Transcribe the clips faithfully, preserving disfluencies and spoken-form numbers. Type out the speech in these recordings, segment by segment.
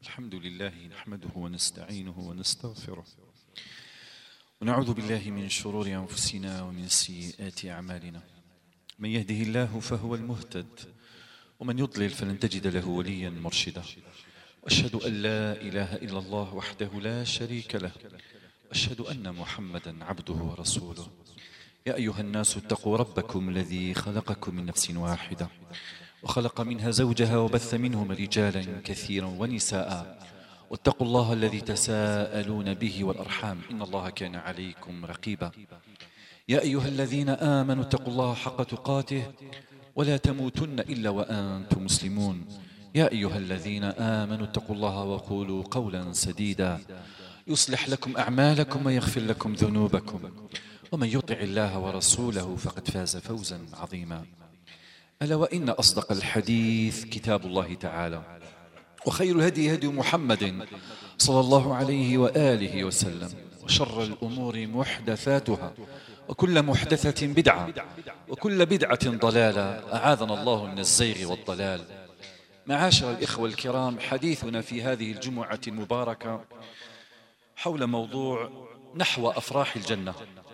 الحمد لله نحمده ونستعينه ونستغفره ونعوذ بالله من شرور أنفسنا ومن سيئات أعمالنا. من يهده الله فهو المهتد ومن يضلل فلن تجد له وليا مرشدا. وأشهد أن لا إله إلا الله وحده لا شريك له، أشهد أن محمدا عبده ورسوله. يا أيها الناس اتقوا ربكم الذي خلقكم من نفس واحدة وخلق منها زوجها وبث منهما رجالا كثيرا ونساء، واتقوا الله الذي تساءلون به والأرحام إن الله كان عليكم رقيبا. يا أيها الذين آمنوا اتقوا الله حق تقاته ولا تموتن إلا وأنتم مسلمون. يا أيها الذين آمنوا اتقوا الله وقولوا قولا سديدا يصلح لكم أعمالكم ويغفر لكم ذنوبكم، ومن يطع الله ورسوله فقد فاز فوزا عظيما. ألا وإن أصدق الحديث كتاب الله تعالى، وخير الهدي هدي محمد صلى الله عليه وآله وسلم، وشر الأمور محدثاتها وكل محدثة بدعة وكل بدعة ضلالة، أعاذنا الله من الزيغ والضلال. معاشر الإخوة الكرام، حديثنا في هذه الجمعة المباركة حول موضوع نحو أفراح الجنة.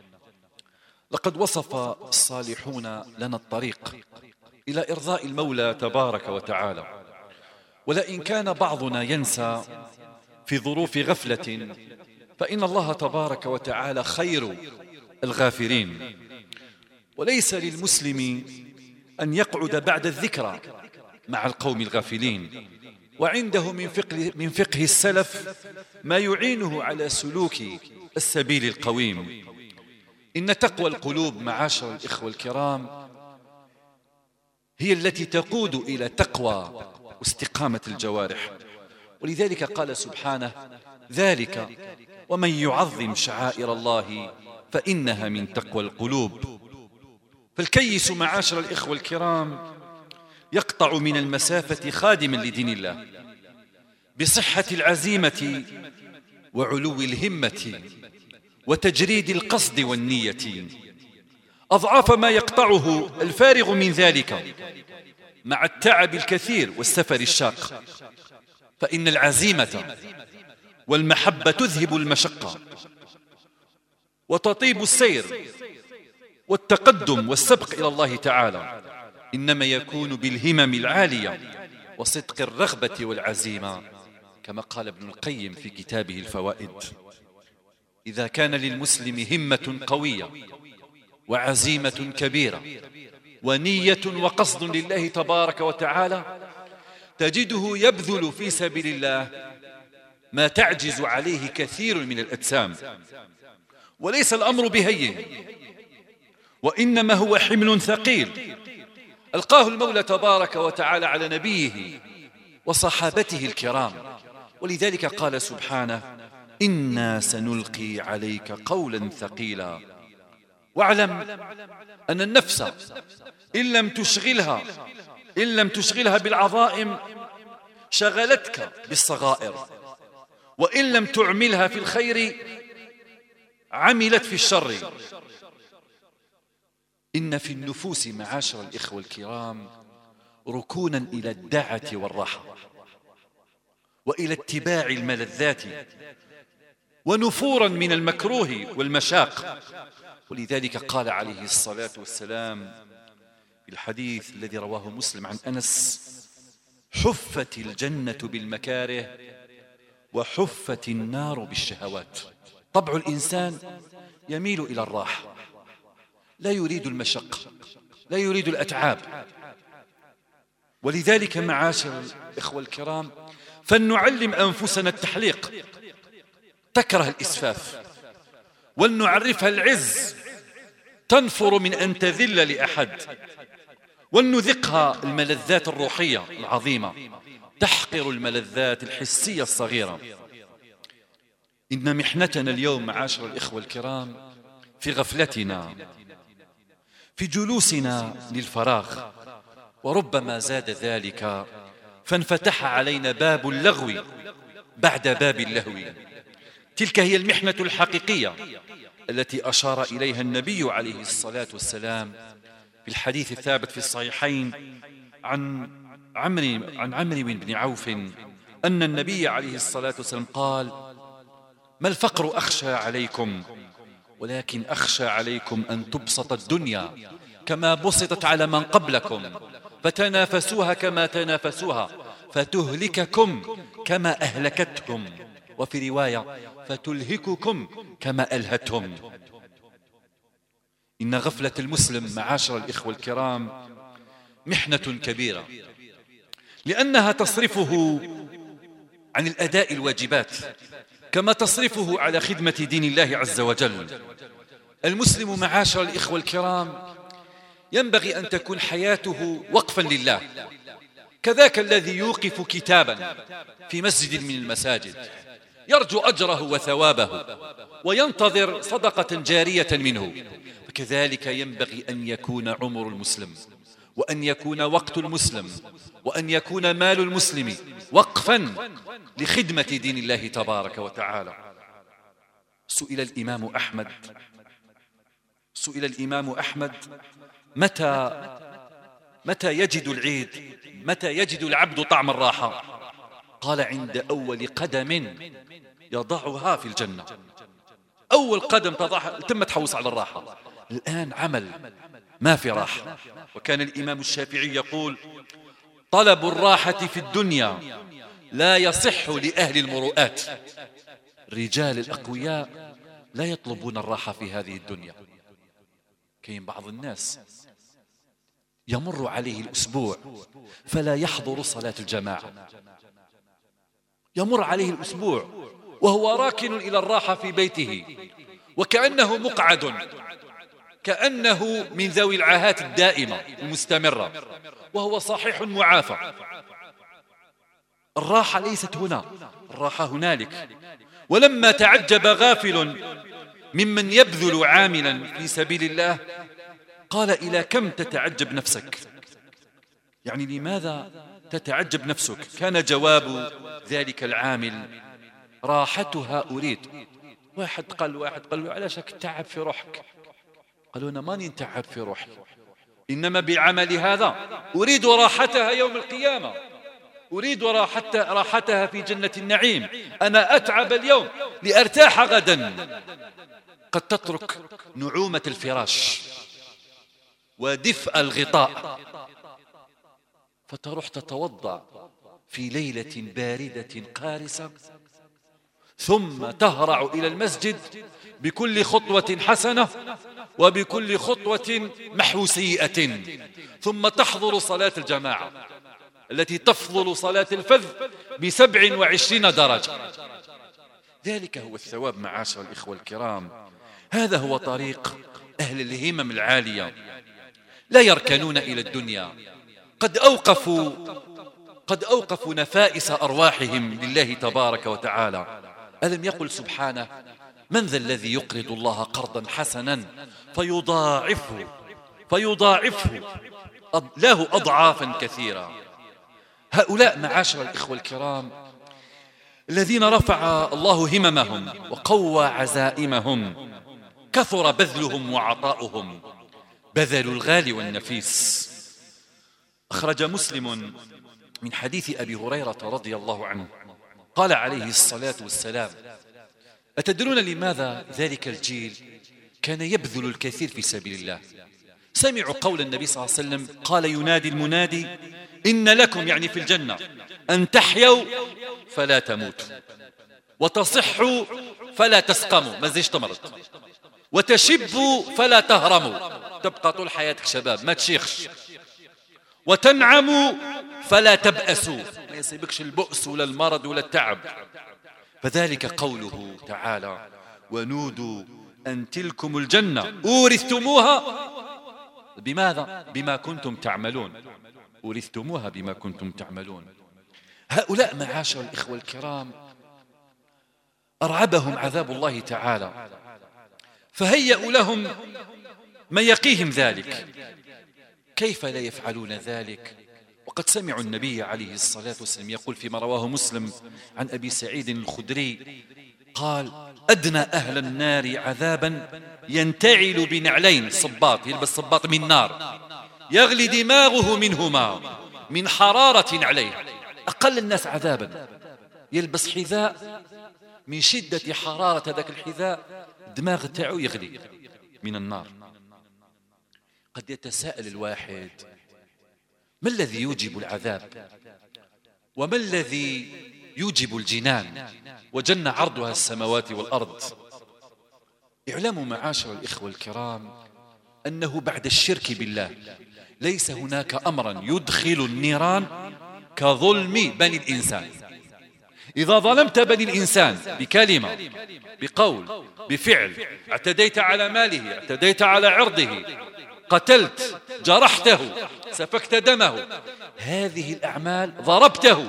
لقد وصف الصالحون لنا الطريق إلى إرضاء المولى تبارك وتعالى، ولئن كان بعضنا ينسى في ظروف غفلة فإن الله تبارك وتعالى خير الغافرين. وليس للمسلم أن يقعد بعد الذكرى مع القوم الغافلين، وعنده من فقه, من فقه السلف ما يعينه على سلوك السبيل القويم. إن تقوى القلوب معاشر الإخوة الكرام هي التي تقود إلى تقوى واستقامة الجوارح. ولذلك قال سبحانه: ذلك ومن يعظم شعائر الله فإنها من تقوى القلوب. فالكيس معاشر الإخوة الكرام يقطع من المسافة خادما لدين الله بصحة العزيمة وعلو الهمة وتجريد القصد والنية. أضعاف ما يقطعه الفارغ من ذلك مع التعب الكثير والسفر الشاق، فإن العزيمة والمحبة تذهب المشقة وتطيب السير، والتقدم والسبق إلى الله تعالى إنما يكون بالهمم العالية وصدق الرغبة والعزيمة، كما قال ابن القيم في كتابه الفوائد: إذا كان للمسلم همة قوية وعزيمة كبيرة ونية وقصد لله تبارك وتعالى، تجده يبذل في سبيل الله ما تعجز عليه كثير من الأجسام. وليس الأمر بهين، وإنما هو حمل ثقيل ألقاه المولى تبارك وتعالى على نبيه وصحابته الكرام. ولذلك قال سبحانه: إنا سنلقي عليك قولا ثقيلا. واعلم أن النفس إن لم تشغلها إن لم تشغلها بالعظائم شغلتك بالصغائر، وإن لم تعملها في الخير عملت في الشر. إن في النفوس معاشر الإخوة الكرام ركونا إلى الدعة والراحة وإلى اتباع الملذات، ونفورا من المكروه والمشاق. ولذلك قال عليه الصلاة والسلام في الحديث الذي رواه مسلم عن أنس: حفت الجنة بالمكاره وحفت النار بالشهوات. طبع الإنسان يميل إلى الراحة، لا يريد المشقة، لا يريد الأتعاب. ولذلك معاشر الإخوة الكرام فلنعلم أنفسنا التحليق، تكره الإسفاف، ولنعرفها العز، تنفر من أن تذل لأحد، ولنذقها الملذات الروحية العظيمة، تحقر الملذات الحسية الصغيرة. إن محنتنا اليوم معاشر الإخوة الكرام في غفلتنا، في جلوسنا للفراغ، وربما زاد ذلك فانفتح علينا باب اللغو بعد باب اللهو. تلك هي المحنة الحقيقية التي أشار إليها النبي عليه الصلاة والسلام في الحديث الثابت في الصحيحين عن عمرو عن عمرو بن عوف أن النبي عليه الصلاة والسلام قال: ما الفقر أخشى عليكم، ولكن أخشى عليكم أن تبسط الدنيا كما بسطت على من قبلكم، فتنافسوها كما تنافسوها، فتهلككم كما أهلكتهم، وفي رواية فتلهككم كما ألهتهم. إن غفلة المسلم معاشر الإخوة الكرام محنة كبيرة، لأنها تصرفه عن الأداء الواجبات، كما تصرفه على خدمة دين الله عز وجل. المسلم معاشر الإخوة الكرام ينبغي أن تكون حياته وقفا لله، كذاك الذي يوقف كتابا في مسجد من المساجد يرجو أجره وثوابه وينتظر صدقة جارية منه، فكذلك ينبغي أن يكون عمر المسلم، وأن يكون وقت المسلم، وأن يكون مال المسلم وقفا لخدمة دين الله تبارك وتعالى. سئل الإمام أحمد سئل الإمام أحمد متى متى يجد العيد، متى يجد العبد طعم الراحة؟ قال: عند أول قدم يضعها في الجنة. أول قدم تضعها تم تحوص على الراحة، الآن عمل ما في راحة. وكان الإمام الشافعي يقول: طلب الراحة في الدنيا لا يصح لأهل المروءات. الرجال الأقوياء لا يطلبون الراحة في هذه الدنيا. كاين بعض الناس يمر عليه الأسبوع فلا يحضر صلاة الجماعة، يمر عليه الأسبوع وهو راكن إلى الراحة في بيته، وكأنه مقعد، كأنه من ذوي العاهات الدائمة المستمرة، وهو صحيح معافى. الراحة ليست هنا، الراحة هنالك. ولما تعجب غافل ممن يبذل عاملا في سبيل الله قال: إلى كم تتعجب نفسك؟ يعني لماذا تتعجب نفسك؟ كان جواب ذلك العامل: راحتها أريد. واحد قال واحد قال له: علاش تعب في روحك؟ قالوا: أنا ماني نتعب في روحي، إنما بعمل هذا أريد راحتها يوم القيامة، أريد راحتها, راحتها في جنة النعيم. أنا أتعب اليوم لأرتاح غدا. قد تترك نعومة الفراش ودفء الغطاء فتروح تتوضأ في ليلة باردة قارسة، ثم تهرع إلى المسجد بكل خطوة حسنة وبكل خطوة محو سيئة، ثم تحضر صلاة الجماعة التي تفضل صلاة الفذ بسبع وعشرين درجة. ذلك هو الثواب معاشر الإخوة الكرام. هذا هو طريق أهل الهمم العالية، لا يركنون إلى الدنيا. قد أوقفوا قد أوقفوا نفائس أرواحهم لله تبارك وتعالى. ألم يقل سبحانه: من ذا الذي يقرض الله قرضا حسنا فيضاعفه فيضاعفه له أضعافا كثيرة. هؤلاء معاشر الإخوة الكرام الذين رفع الله هممهم وقوى عزائمهم، كثر بذلهم وعطاؤهم، بذلوا الغالي والنفيس. أخرج مسلم من حديث أبي هريرة رضي الله عنه قال عليه الصلاة والسلام: أتدرون لماذا ذلك الجيل كان يبذل الكثير في سبيل الله؟ سمعوا قول النبي صلى الله عليه وسلم قال: ينادي المنادي إن لكم، يعني في الجنة، أن تحيوا فلا تموتوا، وتصحوا فلا تسقموا، ما زيش تمرض، وتشبوا فلا تهرموا، تبقى طول حياتك شباب ما تشيخش، وتنعموا فلا تبأسوا، ما يصيبكش البؤس ولا المرض ولا التعب. فذلك قوله تعالى: ونودوا أن تلكم الجنة أورثتموها بماذا؟ بما كنتم تعملون. أورثتموها بما كنتم تعملون. هؤلاء معاشر الإخوة الكرام أرعبهم عذاب الله تعالى، فهيئوا لهم ما يقيهم ذلك. كيف لا يفعلون ذلك وقد سمعوا النبي عليه الصلاة والسلام يقول فيما رواه مسلم عن أبي سعيد الخدري قال: أدنى أهل النار عذابا ينتعل بنعلين، صباط، يلبس صباط من نار، يغلي دماغه منهما من حرارة عليه. أقل الناس عذابا يلبس حذاء من شدة حرارة هذاك الحذاء الدماغ تاعو يغلي من النار. قد يتساءل الواحد: ما الذي يوجب العذاب؟ وما الذي يوجب الجنان وجنة عرضها السماوات والأرض؟ اعلموا معاشر الإخوة الكرام أنه بعد الشرك بالله ليس هناك أمرا يدخل النيران كظلم بني الإنسان. إذا ظلمت بني الإنسان بكلمة، بقول، بفعل، اعتديت على ماله، اعتديت على عرضه، قتلت، جرحته، سفكت دمه، هذه الأعمال، ضربته،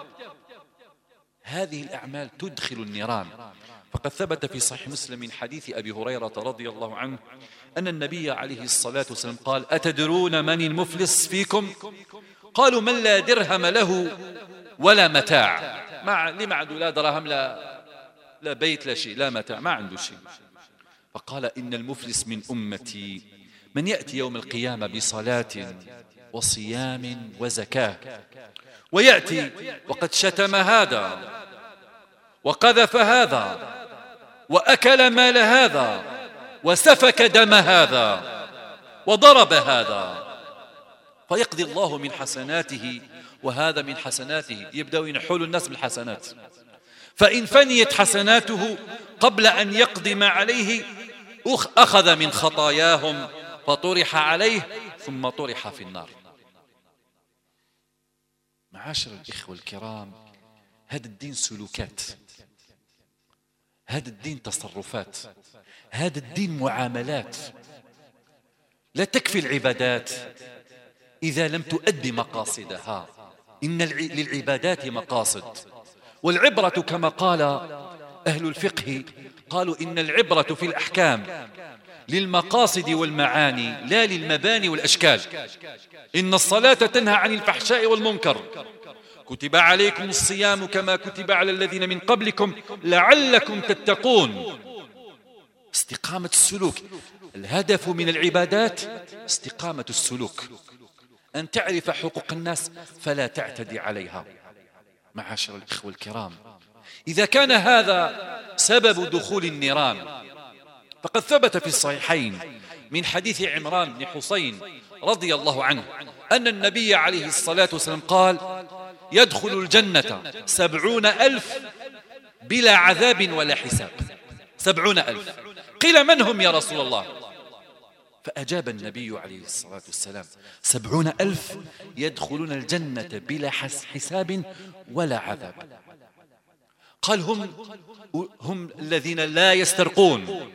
هذه الأعمال تدخل النيران. فقد ثبت في صحيح مسلم من حديث أبي هريرة رضي الله عنه أن النبي عليه الصلاة والسلام قال: أتدرون من المفلس فيكم؟ قالوا: من لا درهم له ولا متاع. ما لما عنده لا درهم لا لا بيت لا شيء لا متاع، ما عنده شيء. فقال: إن المفلس من أمتي من يأتي يوم القيامة بصلاة وصيام وزكاة، ويأتي وقد شتم هذا وقذف هذا وأكل مال هذا وسفك دم هذا وضرب هذا، فيقضي الله من حسناته وهذا من حسناته، يبدأوا ينحول الناس بالحسنات. فإن فنيت حسناته قبل أن يقضي ما عليه أخذ من خطاياهم فطرح عليه ثم طرح في النار. معاشر الإخوة الكرام، هذا الدين سلوكات، هذا الدين تصرفات، هذا الدين معاملات. لا تكفي العبادات إذا لم تؤدي مقاصدها. إن للعبادات مقاصد، والعبرة كما قال أهل الفقه قالوا: إن العبرة في الأحكام للمقاصد والمعاني لا للمباني والأشكال. إن الصلاة تنهى عن الفحشاء والمنكر، كتب عليكم الصيام كما كتب على الذين من قبلكم لعلكم تتقون. استقامة السلوك، الهدف من العبادات استقامة السلوك، أن تعرف حقوق الناس فلا تعتدي عليها. معاشر الإخوة الكرام، إذا كان هذا سبب دخول النيران، فقد ثبت في الصحيحين من حديث عمران بن حسين رضي الله عنه أن النبي عليه الصلاة والسلام قال: يدخل الجنة سبعون ألف بلا عذاب ولا حساب. سبعون ألف. قيل: من هم يا رسول الله؟ فأجاب النبي عليه الصلاة والسلام: سبعون ألف يدخلون الجنة بلا حساب ولا عذاب. قال: هم, هم الذين لا يسترقون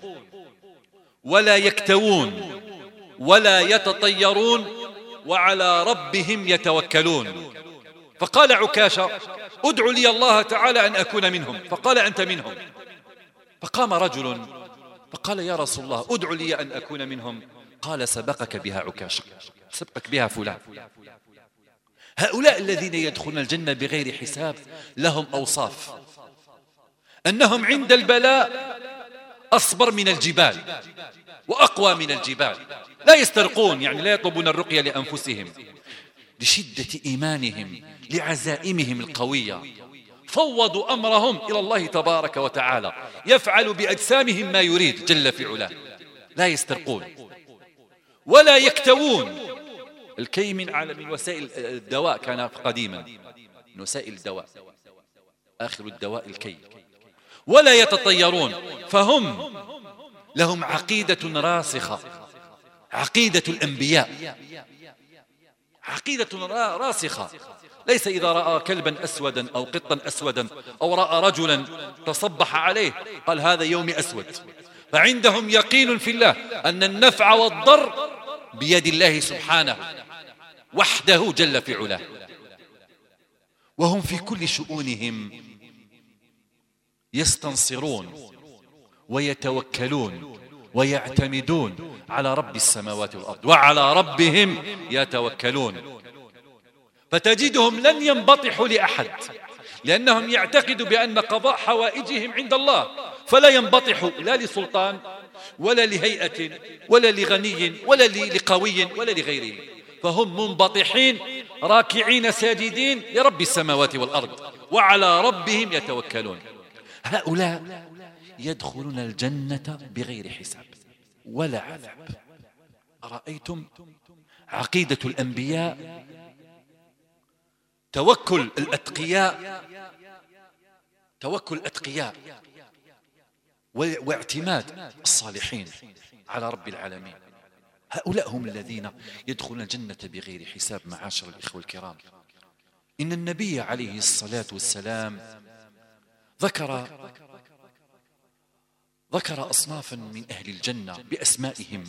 ولا يكتوون ولا يتطيرون وعلى ربهم يتوكلون. فقال عكاشة: ادعو لي الله تعالى أن أكون منهم. فقال: أنت منهم. فقام رجل فقال: يا رسول الله ادعو لي أن أكون منهم. قال: سبقك بها عكاشة، سبقك بها فلان. هؤلاء الذين يدخلون الجنة بغير حساب لهم أوصاف: أنهم عند البلاء أصبر من الجبال وأقوى من الجبال، لا يسترقون، يعني لا يطلبون الرقية لأنفسهم، لشدة إيمانهم لعزائمهم القوية، فوضوا أمرهم إلى الله تبارك وتعالى، يفعل بأجسامهم ما يريد جل في علاه، لا يسترقون ولا يكتوون. الكي من عالم وسائل الدواء كان قديما، من وسائل الدواء آخر الدواء الكي. ولا يتطيرون، فهم لهم عقيدة راسخة، عقيدة الأنبياء، عقيدة راسخة. ليس إذا رأى كلبا أسودا أو قطا أسودا أو رأى رجلا تصبح عليه قال: هذا يوم أسود. فعندهم يقين في الله أن النفع والضر بيد الله سبحانه وحده جل في علاه، وهم في كل شؤونهم يستنصرون ويتوكلون ويعتمدون على رب السماوات والأرض، وعلى ربهم يتوكلون. فتجدهم لن ينبطحوا لأحد، لأنهم يعتقدوا بأن قضاء حوائجهم عند الله، فلا ينبطحوا لا لسلطان ولا لهيئة ولا لغني ولا لقوي ولا لغيره. فهم منبطحين راكعين ساجدين لرب السماوات والأرض وعلى ربهم يتوكلون. هؤلاء يدخلون الجنة بغير حساب ولا عذاب. أرأيتم عقيدة الأنبياء، توكل الأتقياء، توكل الأتقياء واعتماد الصالحين على رب العالمين. هؤلاء هم الذين يدخلون الجنة بغير حساب. معاشر الإخوة الكرام، إن النبي عليه الصلاة والسلام ذكر ذكر أصنافا من أهل الجنة بأسمائهم.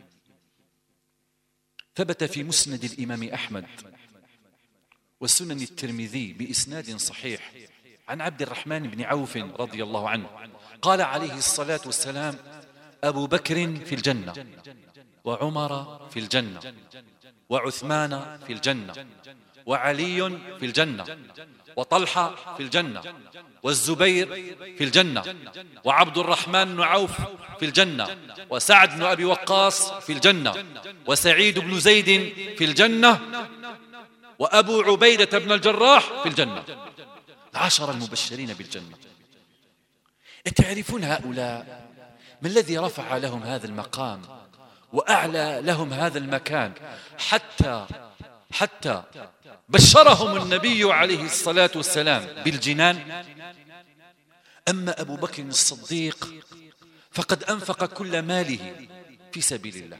ثبت في مسند الإمام أحمد والسنن الترمذي بإسناد صحيح عن عبد الرحمن بن عوف رضي الله عنه قال عليه الصلاة والسلام: أبو بكر في الجنة، وعمر في الجنة، وعثمان في الجنة، وعلي في الجنة، وطلحة في الجنة، والزبير في الجنة، وعبد الرحمن بن عوف في الجنة، وسعد بن أبي وقاص في الجنة، وسعيد بن زيد في الجنة، وأبو عبيدة بن الجراح في الجنة. العشرة المبشرين بالجنة. تعرفون هؤلاء ما الذي رفع لهم هذا المقام وأعلى لهم هذا المكان حتى حتى بشرهم النبي عليه الصلاة والسلام بالجنان؟ أما أبو بكر الصديق فقد أنفق كل ماله في سبيل الله،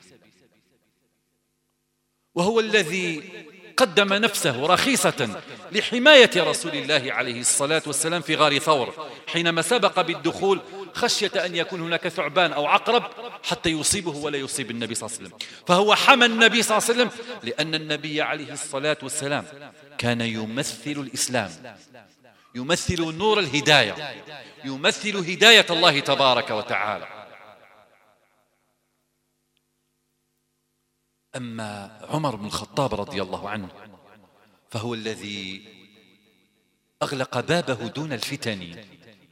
وهو الذي قدم نفسه رخيصة لحماية رسول الله عليه الصلاة والسلام في غار ثور حينما سبق بالدخول خشية أن يكون هناك ثعبان أو عقرب حتى يصيبه ولا يصيب النبي صلى الله عليه وسلم، فهو حمى النبي صلى الله عليه وسلم لأن النبي عليه الصلاة والسلام كان يمثل الإسلام، يمثل نور الهداية، يمثل هداية الله تبارك وتعالى. أما عمر بن الخطاب رضي الله عنه فهو الذي أغلق بابه دون الفتن،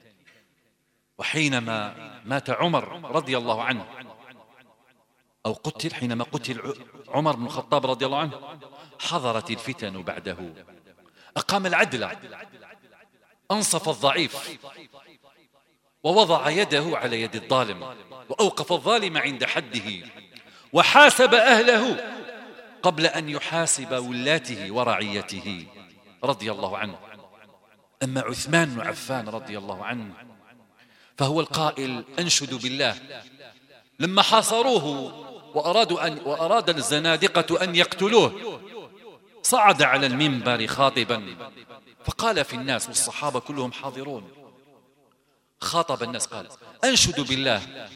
وحينما مات عمر رضي الله عنه أو قتل، حينما قتل عمر بن الخطاب رضي الله عنه حضرت الفتن بعده، أقام العدل، أنصف الضعيف، ووضع يده على يد الظالم، وأوقف الظالم عند حده، وحاسب أهله قبل أن يحاسب ولاته ورعيته رضي الله عنه. أما عثمان بن عفان رضي الله عنه فهو القائل: أنشد بالله، لما حاصروه وأرادوا أن وأراد الزنادقة أن يقتلوه صعد على المنبر خاطبا فقال في الناس والصحابة كلهم حاضرون، خاطب الناس قال: أنشد بالله،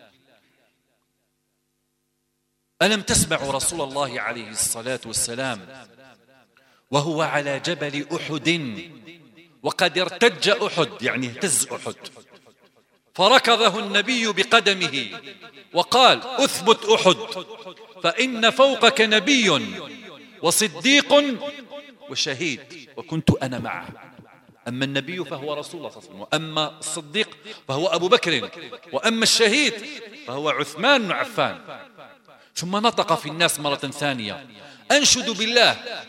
ألم تسمعوا رسول الله عليه الصلاة والسلام وهو على جبل أحد وقد ارتج أحد، يعني اهتز أحد، فركضه النبي بقدمه وقال: أثبت أحد فإن فوقك نبي وصديق وشهيد وكنت أنا معه. أما النبي فهو رسول الله صلى الله عليه وسلم، وأما الصديق فهو أبو بكر، وأما الشهيد فهو عثمان بن عفان. ثم نطق في الناس مرة ثانية: أنشد بالله،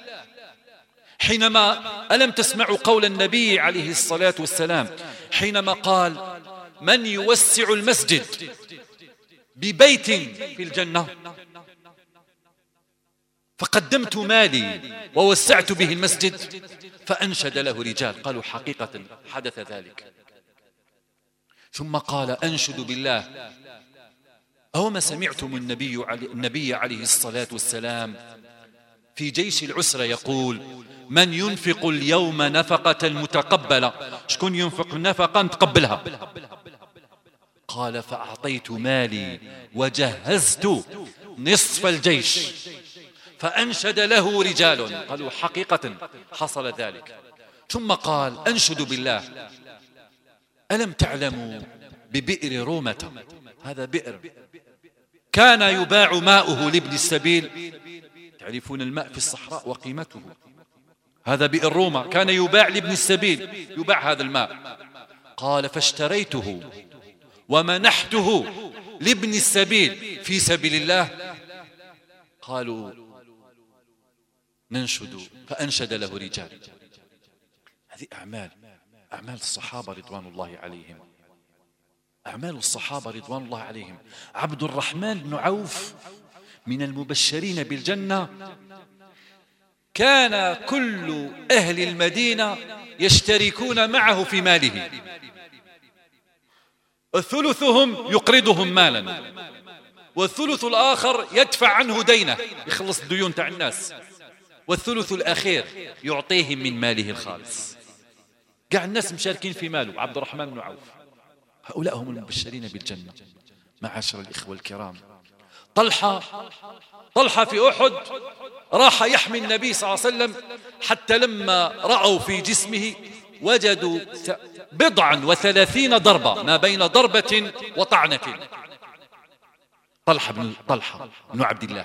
حينما ألم تسمعوا قول النبي عليه الصلاة والسلام حينما قال: من يوسع المسجد ببيت في الجنة؟ فقدمت مالي ووسعت به المسجد، فأنشد له رجال قالوا: حقيقة حدث ذلك. ثم قال: أنشد بالله، أوما سمعتم النبي علي النبي عليه الصلاة والسلام في جيش العسرة يقول: من ينفق اليوم نفقة متقبلة؟ شكون ينفق نفقة تقبلها؟ قال: فأعطيت مالي وجهزت نصف الجيش، فأنشد له رجال قالوا: حقيقة حصل ذلك. ثم قال: أنشد بالله، ألم تعلموا ببئر رومة؟ هذا بئر كان يباع ماؤه لابن السبيل، تعرفون الماء في الصحراء وقيمته، هذا بئر روما كان يباع لابن السبيل، يباع هذا الماء. قال: فاشتريته ومنحته لابن السبيل في سبيل الله. قالوا: ننشد، فأنشد له رجال. هذه أعمال أعمال الصحابة رضوان الله عليهم، أعمال الصحابة رضوان الله عليهم. عبد الرحمن بن عوف من المبشرين بالجنة، كان كل أهل المدينة يشتركون معه في ماله، ثلثهم يقرضهم مالا، والثلث الآخر يدفع عنه دينه، يخلص الديون تاع الناس، والثلث الأخير يعطيهم من ماله الخالص. قاع الناس مشاركين في ماله عبد الرحمن بن عوف. هؤلاء هم المبشرين بالجنة. معاشر الإخوة الكرام، طلحة طلحة في أحد راح يحمي النبي صلى الله عليه وسلم، حتى لما رأوا في جسمه وجدوا بضعا وثلاثين ضربة، ما بين ضربة وطعنة. طلحة بن طلحة بن عبد الله.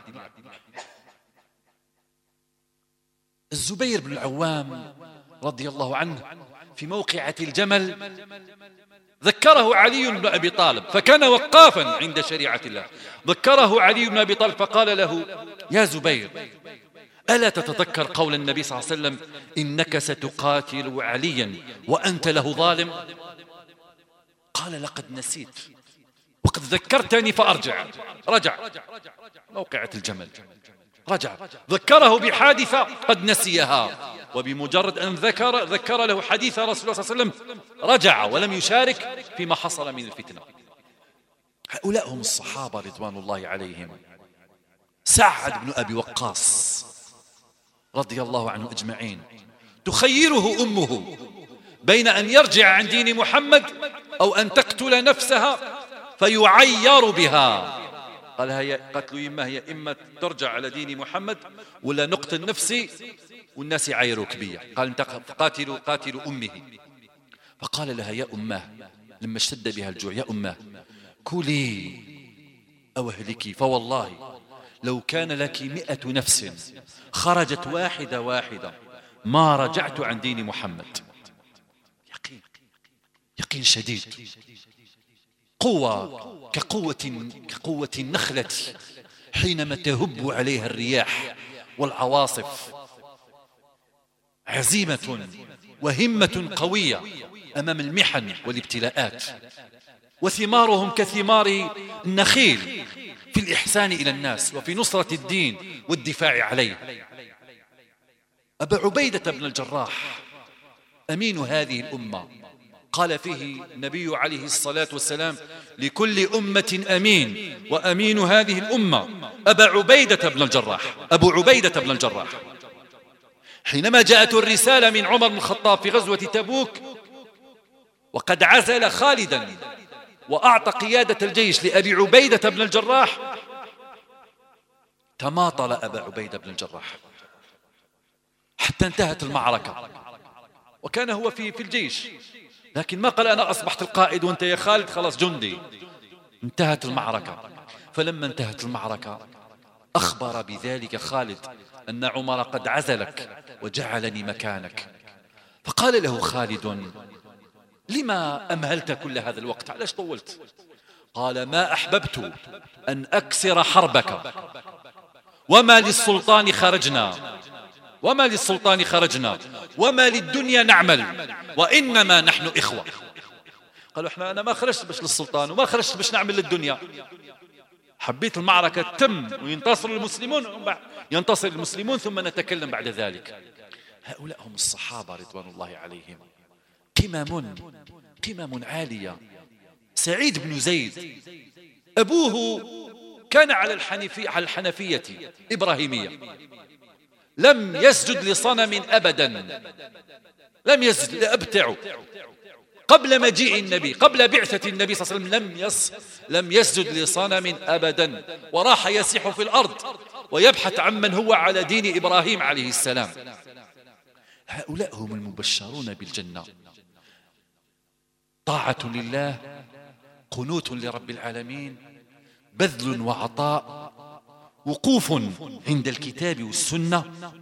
الزبير بن العوام رضي الله عنه في موقعة الجمل ذكره علي بن أبي طالب، فكان وقافا عند شريعة الله. ذكره علي بن أبي طالب فقال له: يا زبير، ألا تتذكر قول النبي صلى الله عليه وسلم: إنك ستقاتل عليا وأنت له ظالم؟ قال: لقد نسيت وقد ذكرتني فأرجع. رجع موقعة الجمل، رجع ذكره بحادثة قد نسيها، وبمجرد أن ذكر ذكر له حديث رسول الله صلى الله عليه وسلم رجع ولم يشارك فيما حصل من الفتنة. هؤلاء هم الصحابة رضوان الله عليهم. سعد بن أبي وقاص رضي الله عنه أجمعين، تخيره أمه بين أن يرجع عن دين محمد أو أن تقتل نفسها فيعير بها. قال هي قالت له: يما هي إما ترجع على دين محمد ولا نقتل نفسي والناس يعيروك بي. قال: انت قاتل قاتل أمه. فقال لها: يا أماه، لما اشتد بها الجوع: يا أماه، كلي أو اهلكي، فوالله لو كان لك مئة نفس خرجت واحدة واحدة ما رجعت عن دين محمد. يقين يقين شديد، قوة كقوة كقوة النخلة حينما تهب عليها الرياح والعواصف، عزيمة وهمة قوية أمام المحن والابتلاءات. وثمارهم كثمار النخيل في الإحسان إلى الناس وفي نصرة الدين والدفاع عليه. أبا عبيدة بن الجراح أمين هذه الأمة، قال فيه النبي عليه الصلاة والسلام: لكل أمة أمين، وأمين هذه الأمة أبا عبيدة بن الجراح. أبو عبيدة بن الجراح حينما جاءت الرسالة من عمر بن الخطاب في غزوة تبوك وقد عزل خالدا وأعطى قيادة الجيش لأبي عبيدة بن الجراح، تماطل أبا عبيدة بن الجراح حتى انتهت المعركة، وكان هو في في الجيش، لكن ما قال: أنا أصبحت القائد وأنت يا خالد خلاص جندي. انتهت المعركة. فلما انتهت المعركة أخبر بذلك خالد أن عمر قد عزلك وجعلني مكانك. فقال له خالد: لما أمهلت كل هذا الوقت؟ علاش طولت؟ قال: ما أحببت أن أكسر حربك، وما للسلطان خرجنا وما للسلطان خرجنا وما للدنيا نعمل، وإنما نحن إخوة. قالوا: احنا أنا ما خرجت باش للسلطان وما خرجت باش نعمل للدنيا، حبيت المعركة تتم وينتصر المسلمون، ينتصر المسلمون ثم نتكلم بعد ذلك. هؤلاء هم الصحابة رضوان الله عليهم، قمم قمم عالية. سعيد بن زيد أبوه كان على الحنفية على الحنفية إبراهيمية، لم يسجد لصنم أبدا، لم يسجد لأبتعه قبل مجيء النبي، قبل بعثة النبي صلى الله عليه وسلم لم يس لم يسجد لصنم أبدا، وراح يسيح في الأرض ويبحث عن من هو على دين إبراهيم عليه السلام. هؤلاء هم المبشرون بالجنة. طاعة لله، قنوت لرب العالمين، بذل وعطاء، وقوف عند الكتاب والسنة،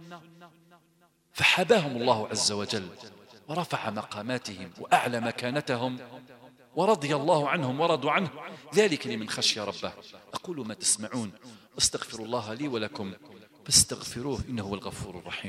فحباهم الله عز وجل ورفع مقاماتهم وأعلى مكانتهم، ورضي الله عنهم ورضوا عنه، ذلك لمن خشي ربه. أقول ما تسمعون، أستغفر الله لي ولكم فاستغفروه إنه هو الغفور الرحيم.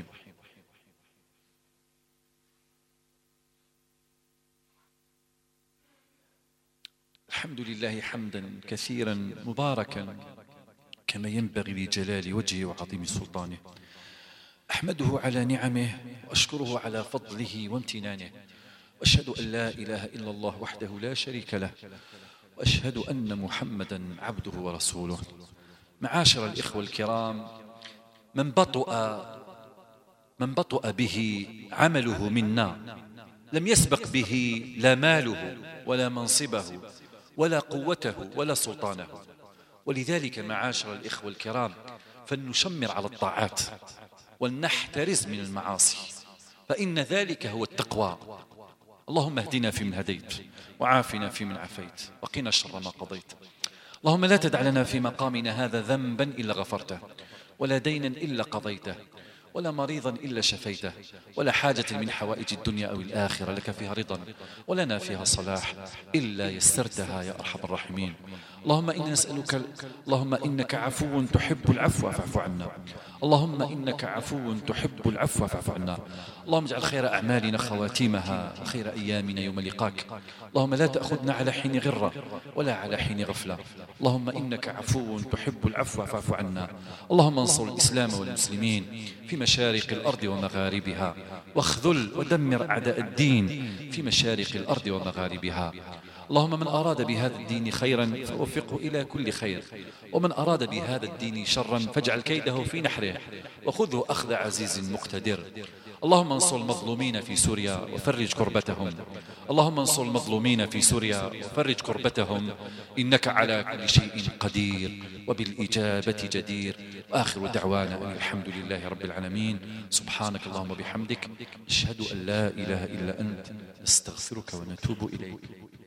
الحمد لله حمدا كثيرا مباركا كما ينبغي لجلال وجهه وعظيم سلطانه. أحمده على نعمه وأشكره على فضله وامتنانه، وأشهد أن لا إله إلا الله وحده لا شريك له، وأشهد أن محمدا عبده ورسوله. معاشر الإخوة الكرام، من بطأ من بطأ به عمله منا لم يسبق به لا ماله ولا منصبه ولا قوته ولا سلطانه. ولذلك معاشر الإخوة الكرام، فلنشمر على الطاعات ولنحترز من المعاصي، فإن ذلك هو التقوى. اللهم اهدنا فيمن هديت، وعافنا فيمن عافيت، وقنا شر ما قضيت. اللهم لا تدع لنا في مقامنا هذا ذنبا إلا غفرته، ولا دينا إلا قضيته، ولا مريضا إلا شفيته، ولا حاجة من حوائج الدنيا أو الآخرة لك فيها رضا ولنا فيها صلاح إلا يسرتها يا أرحم الراحمين. اللهم إنا نسألك، اللهم إنك عفو تحب العفو فاعف عنا. اللهم إنك عفو تحب العفو فاعف عنا. اللهم اجعل خير أعمالنا خواتيمها، خير أيامنا يوم لقاك. اللهم لا تأخذنا على حين غرة ولا على حين غفلة. اللهم إنك عفو تحب العفو فاعف عنا. اللهم انصر الإسلام والمسلمين في مشارق الأرض ومغاربها، واخذل ودمر أعداء الدين في مشارق الأرض ومغاربها. اللهم من أراد بهذا الدين خيرا فوفقه إلى كل خير، ومن أراد بهذا الدين شرا فاجعل كيده في نحره، وخذه أخذ عزيز مقتدر. اللهم انصر المظلومين في سوريا وفرج كربتهم. اللهم انصر المظلومين في سوريا وفرج كربتهم، إنك على كل شيء قدير وبالإجابة جدير. وآخر دعوانا الحمد لله رب العالمين. سبحانك اللهم وبحمدك، أشهد أن لا إله إلا أنت، نستغفرك ونتوب إليك.